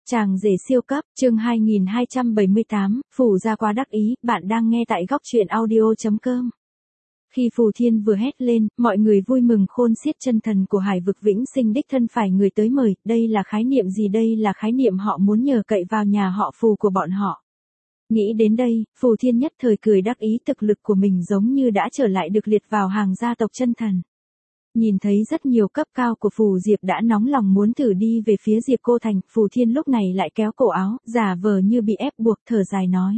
Chàng rể siêu cấp, chương 2278, Phù gia quá đắc ý, bạn đang nghe tại góc truyện audio.com. Khi Phù Thiên vừa hét lên, mọi người vui mừng khôn xiết, chân thần của Hải vực Vĩnh Sinh đích thân phải người tới mời, đây là khái niệm gì? Đây là khái niệm họ muốn nhờ cậy vào nhà họ Phù của bọn họ. Nghĩ đến đây, Phù Thiên nhất thời cười đắc ý, thực lực của mình giống như đã trở lại được liệt vào hàng gia tộc chân thần. Nhìn thấy rất nhiều cấp cao của Phù Diệp đã nóng lòng muốn thử đi về phía Diệp Cô Thành, Phù Thiên lúc này lại kéo cổ áo, giả vờ như bị ép buộc, thở dài nói.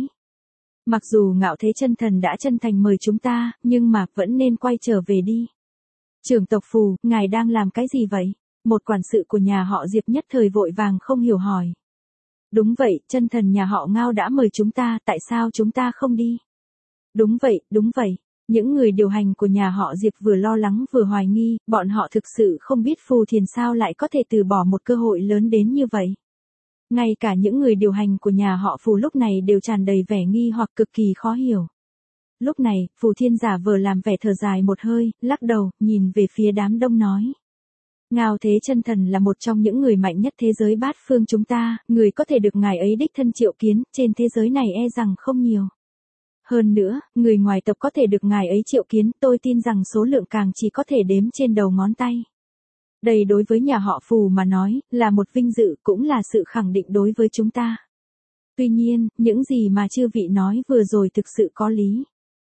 Mặc dù Ngạo Thế chân thần đã chân thành mời chúng ta, nhưng mà vẫn nên quay trở về đi. Trưởng tộc Phù, ngài đang làm cái gì vậy? Một quản sự của nhà họ Diệp nhất thời vội vàng không hiểu hỏi. Đúng vậy, chân thần nhà họ Ngao đã mời chúng ta, tại sao chúng ta không đi? Đúng vậy. Những người điều hành của nhà họ Diệp vừa lo lắng vừa hoài nghi, bọn họ thực sự không biết Phù Thiên sao lại có thể từ bỏ một cơ hội lớn đến như vậy. Ngay cả những người điều hành của nhà họ Phù lúc này đều tràn đầy vẻ nghi hoặc cực kỳ khó hiểu. Lúc này, Phù Thiên giả vờ làm vẻ thở dài một hơi, lắc đầu, nhìn về phía đám đông nói. Ngao Thế chân thần là một trong những người mạnh nhất thế giới bát phương chúng ta, người có thể được ngài ấy đích thân triệu kiến, trên thế giới này e rằng không nhiều. Hơn nữa, người ngoài tộc có thể được ngài ấy triệu kiến, tôi tin rằng số lượng càng chỉ có thể đếm trên đầu ngón tay. Đây đối với nhà họ Phù mà nói, là một vinh dự, cũng là sự khẳng định đối với chúng ta. Tuy nhiên, những gì mà chư vị nói vừa rồi thực sự có lý.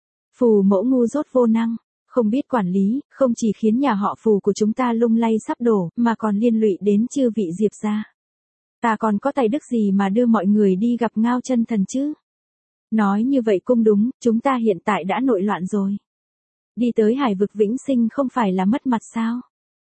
Phù mẫu ngu dốt vô năng, không biết quản lý, không chỉ khiến nhà họ Phù của chúng ta lung lay sắp đổ, mà còn liên lụy đến chư vị Diệp gia. Ta còn có tài đức gì mà đưa mọi người đi gặp Ngao chân thần chứ? Nói như vậy cũng đúng, chúng ta hiện tại đã nội loạn rồi. Đi tới Hải vực Vĩnh Sinh không phải là mất mặt sao?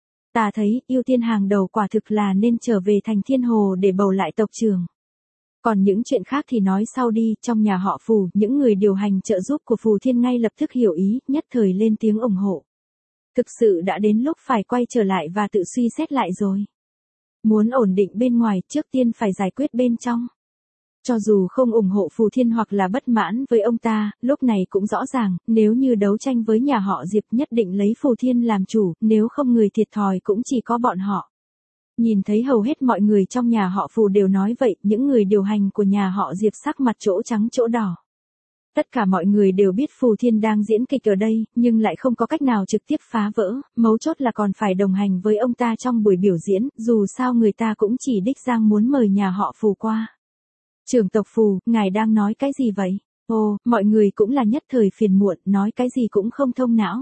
Ta thấy, ưu tiên hàng đầu quả thực là nên trở về thành Thiên Hồ để bầu lại tộc trưởng. Còn những chuyện khác thì nói sau đi. Trong nhà họ Phù, những người điều hành trợ giúp của Phù Thiên ngay lập tức hiểu ý, nhất thời lên tiếng ủng hộ. Thực sự đã đến lúc phải quay trở lại và tự suy xét lại rồi. Muốn ổn định bên ngoài, trước tiên phải giải quyết bên trong. Cho dù không ủng hộ Phù Thiên hoặc là bất mãn với ông ta, lúc này cũng rõ ràng, nếu như đấu tranh với nhà họ Diệp nhất định lấy Phù Thiên làm chủ, nếu không người thiệt thòi cũng chỉ có bọn họ. Nhìn thấy hầu hết mọi người trong nhà họ Phù đều nói vậy, những người điều hành của nhà họ Diệp sắc mặt chỗ trắng chỗ đỏ. Tất cả mọi người đều biết Phù Thiên đang diễn kịch ở đây, nhưng lại không có cách nào trực tiếp phá vỡ, mấu chốt là còn phải đồng hành với ông ta trong buổi biểu diễn, dù sao người ta cũng chỉ đích danh muốn mời nhà họ Phù qua. Trưởng tộc Phù, ngài đang nói cái gì vậy? Ồ, mọi người cũng là nhất thời phiền muộn, nói cái gì cũng không thông não.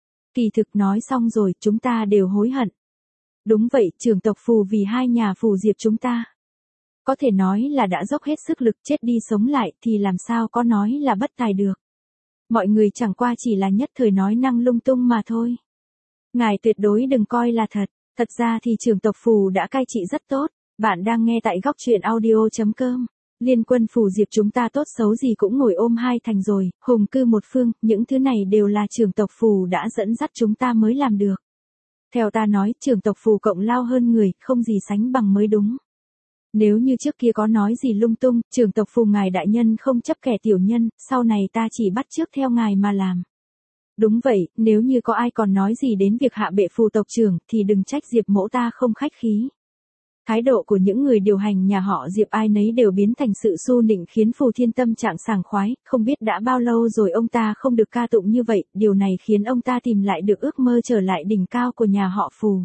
Kỳ thực nói xong rồi, chúng ta đều hối hận. Đúng vậy, trưởng tộc Phù vì hai nhà Phù Diệp chúng ta. Có thể nói là đã dốc hết sức lực, chết đi sống lại thì làm sao có nói là bất tài được. Mọi người chẳng qua chỉ là nhất thời nói năng lung tung mà thôi. Ngài tuyệt đối đừng coi là thật, thật ra thì trưởng tộc Phù đã cai trị rất tốt. Bạn đang nghe tại góc truyện audio.com. Liên quân Phù Diệp chúng ta tốt xấu gì cũng ngồi ôm hai thành rồi, hùng cư một phương, những thứ này đều là trưởng tộc Phù đã dẫn dắt chúng ta mới làm được. Theo ta nói, trưởng tộc Phù cộng lao hơn người, không gì sánh bằng mới đúng. Nếu như trước kia có nói gì lung tung, trưởng tộc Phù ngài đại nhân không chấp kẻ tiểu nhân, sau này ta chỉ bắt chước theo ngài mà làm. Đúng vậy, nếu như có ai còn nói gì đến việc hạ bệ Phù tộc trưởng, thì đừng trách Diệp mẫu ta không khách khí. Thái độ của những người điều hành nhà họ Diệp ai nấy đều biến thành sự su nịnh, khiến Phù Thiên tâm trạng sảng khoái, không biết đã bao lâu rồi ông ta không được ca tụng như vậy, điều này khiến ông ta tìm lại được ước mơ trở lại đỉnh cao của nhà họ Phù.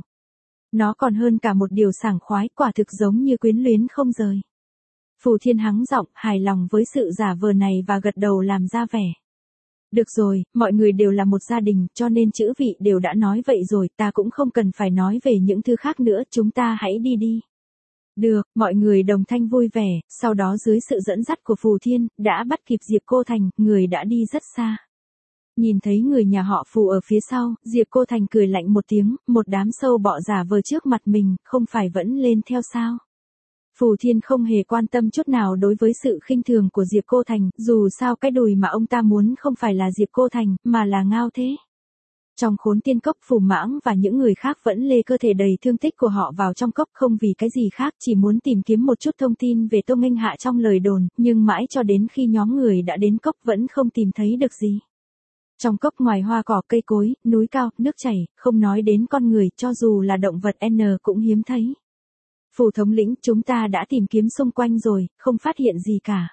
Nó còn hơn cả một điều sảng khoái, quả thực giống như quyến luyến không rời. Phù Thiên hắng giọng, hài lòng với sự giả vờ này và gật đầu làm ra vẻ. Được rồi, mọi người đều là một gia đình, cho nên chữ vị đều đã nói vậy rồi, ta cũng không cần phải nói về những thứ khác nữa, chúng ta hãy đi đi. Được, mọi người đồng thanh vui vẻ, sau đó dưới sự dẫn dắt của Phù Thiên, đã bắt kịp Diệp Cô Thành, người đã đi rất xa. Nhìn thấy người nhà họ Phù ở phía sau, Diệp Cô Thành cười lạnh một tiếng, một đám sâu bọ giả vờ trước mặt mình, không phải vẫn lên theo sao? Phù Thiên không hề quan tâm chút nào đối với sự khinh thường của Diệp Cô Thành, dù sao cái đùi mà ông ta muốn không phải là Diệp Cô Thành, mà là Ngao Thế. Trong Khốn Tiên Cốc, Phù Mãng và những người khác vẫn lê cơ thể đầy thương tích của họ vào trong cốc, không vì cái gì khác, chỉ muốn tìm kiếm một chút thông tin về Tô Nghênh Hạ trong lời đồn, nhưng mãi cho đến khi nhóm người đã đến cốc vẫn không tìm thấy được gì. Trong cốc ngoài hoa cỏ cây cối, núi cao, nước chảy, không nói đến con người, cho dù là động vật N cũng hiếm thấy. Phủ thống lĩnh, chúng ta đã tìm kiếm xung quanh rồi, không phát hiện gì cả.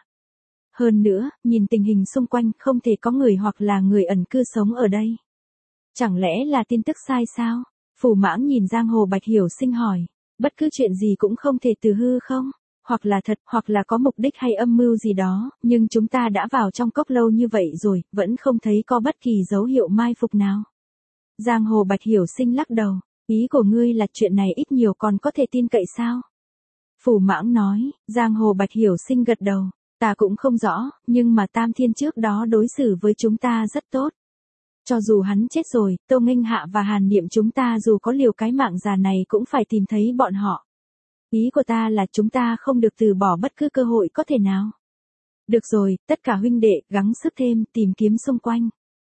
Hơn nữa, nhìn tình hình xung quanh không thể có người hoặc là người ẩn cư sống ở đây. Chẳng lẽ là tin tức sai sao? Phủ Mãng nhìn Giang Hồ Bạch Hiểu Sinh hỏi. Bất cứ chuyện gì cũng không thể từ hư không? Hoặc là thật, hoặc là có mục đích hay âm mưu gì đó, nhưng chúng ta đã vào trong cốc lâu như vậy rồi, vẫn không thấy có bất kỳ dấu hiệu mai phục nào. Giang Hồ Bạch Hiểu Sinh lắc đầu. Ý của ngươi là chuyện này ít nhiều còn có thể tin cậy sao? Phủ Mãng nói. Giang Hồ Bạch Hiểu Sinh gật đầu. Ta cũng không rõ, nhưng mà Tam Thiên trước đó đối xử với chúng ta rất tốt. Cho dù hắn chết rồi, Tô Nghênh Hạ và Hàn Niệm chúng ta dù có liều cái mạng già này cũng phải tìm thấy bọn họ. Ý của ta là chúng ta không được từ bỏ bất cứ cơ hội có thể nào. Được rồi, tất cả huynh đệ, gắng sức thêm, tìm kiếm xung quanh.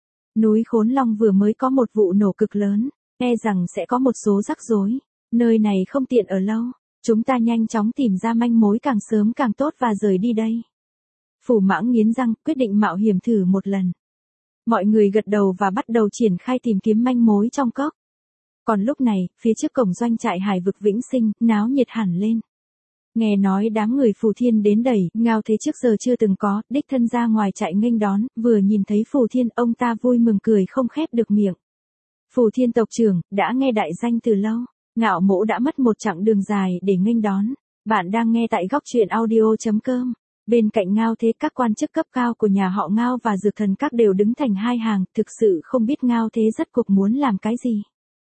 Núi Khốn Long vừa mới có một vụ nổ cực lớn, e rằng sẽ có một số rắc rối. Nơi này không tiện ở lâu, chúng ta nhanh chóng tìm ra manh mối càng sớm càng tốt và rời đi đây. Phủ Mãng nghiến răng, quyết định mạo hiểm thử một lần. Mọi người gật đầu và bắt đầu triển khai tìm kiếm manh mối trong cốc. Còn lúc này, phía trước cổng doanh trại Hải Vực Vĩnh Sinh, náo nhiệt hẳn lên. Nghe nói đám người Phù Thiên đến đầy, Ngao Thế trước giờ chưa từng có, đích thân ra ngoài trại nghênh đón, vừa nhìn thấy Phù Thiên ông ta vui mừng cười không khép được miệng. Phù Thiên tộc trưởng, đã nghe đại danh từ lâu, Ngạo Mỗ đã mất một chặng đường dài để nghênh đón. Bạn đang nghe tại góc truyện audio.com. Bên cạnh Ngao Thế các quan chức cấp cao của nhà họ Ngao và Dược Thần các đều đứng thành hai hàng, thực sự không biết Ngao Thế rốt cuộc muốn làm cái gì.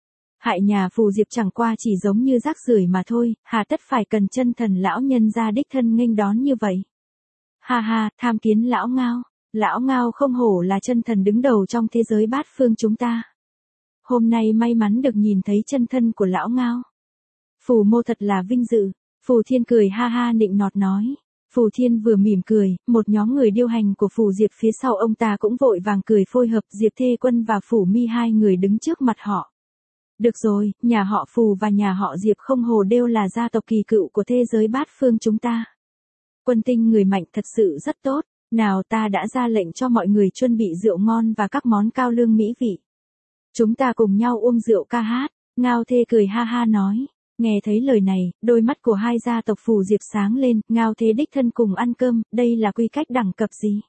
Hại nhà Phù Diệp chẳng qua chỉ giống như rác rưởi mà thôi, hà tất phải cần chân thần lão nhân ra đích thân nghênh đón như vậy. Ha ha, tham kiến lão Ngao. Lão Ngao không hổ là chân thần đứng đầu trong thế giới bát phương chúng ta. Hôm nay may mắn được nhìn thấy chân thân của lão Ngao. Phù mô thật là vinh dự. Phù Thiên cười ha ha nịnh nọt nói. Phù Thiên vừa mỉm cười, một nhóm người điêu hành của Phù Diệp phía sau ông ta cũng vội vàng cười phối hợp. Diệp Thê Quân và Phủ Mi hai người đứng trước mặt họ. Được rồi, nhà họ Phù và nhà họ Diệp không hồ đều là gia tộc kỳ cựu của thế giới bát phương chúng ta. Quân tinh người mạnh thật sự rất tốt, nào ta đã ra lệnh cho mọi người chuẩn bị rượu ngon và các món cao lương mỹ vị. Chúng ta cùng nhau uống rượu ca hát. Ngao Thế cười ha ha nói. Nghe thấy lời này, đôi mắt của hai gia tộc Phù Diệp sáng lên. Ngao Thế đích thân cùng ăn cơm, đây là quy cách đẳng cấp gì?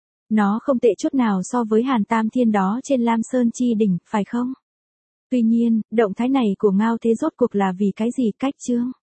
Nó không tệ chút nào so với Hàn Tam Thiên đó trên Lam Sơn Chi Đỉnh, phải không? Tuy nhiên, động thái này của Ngao Thế rốt cuộc là vì cái gì? Cách chương.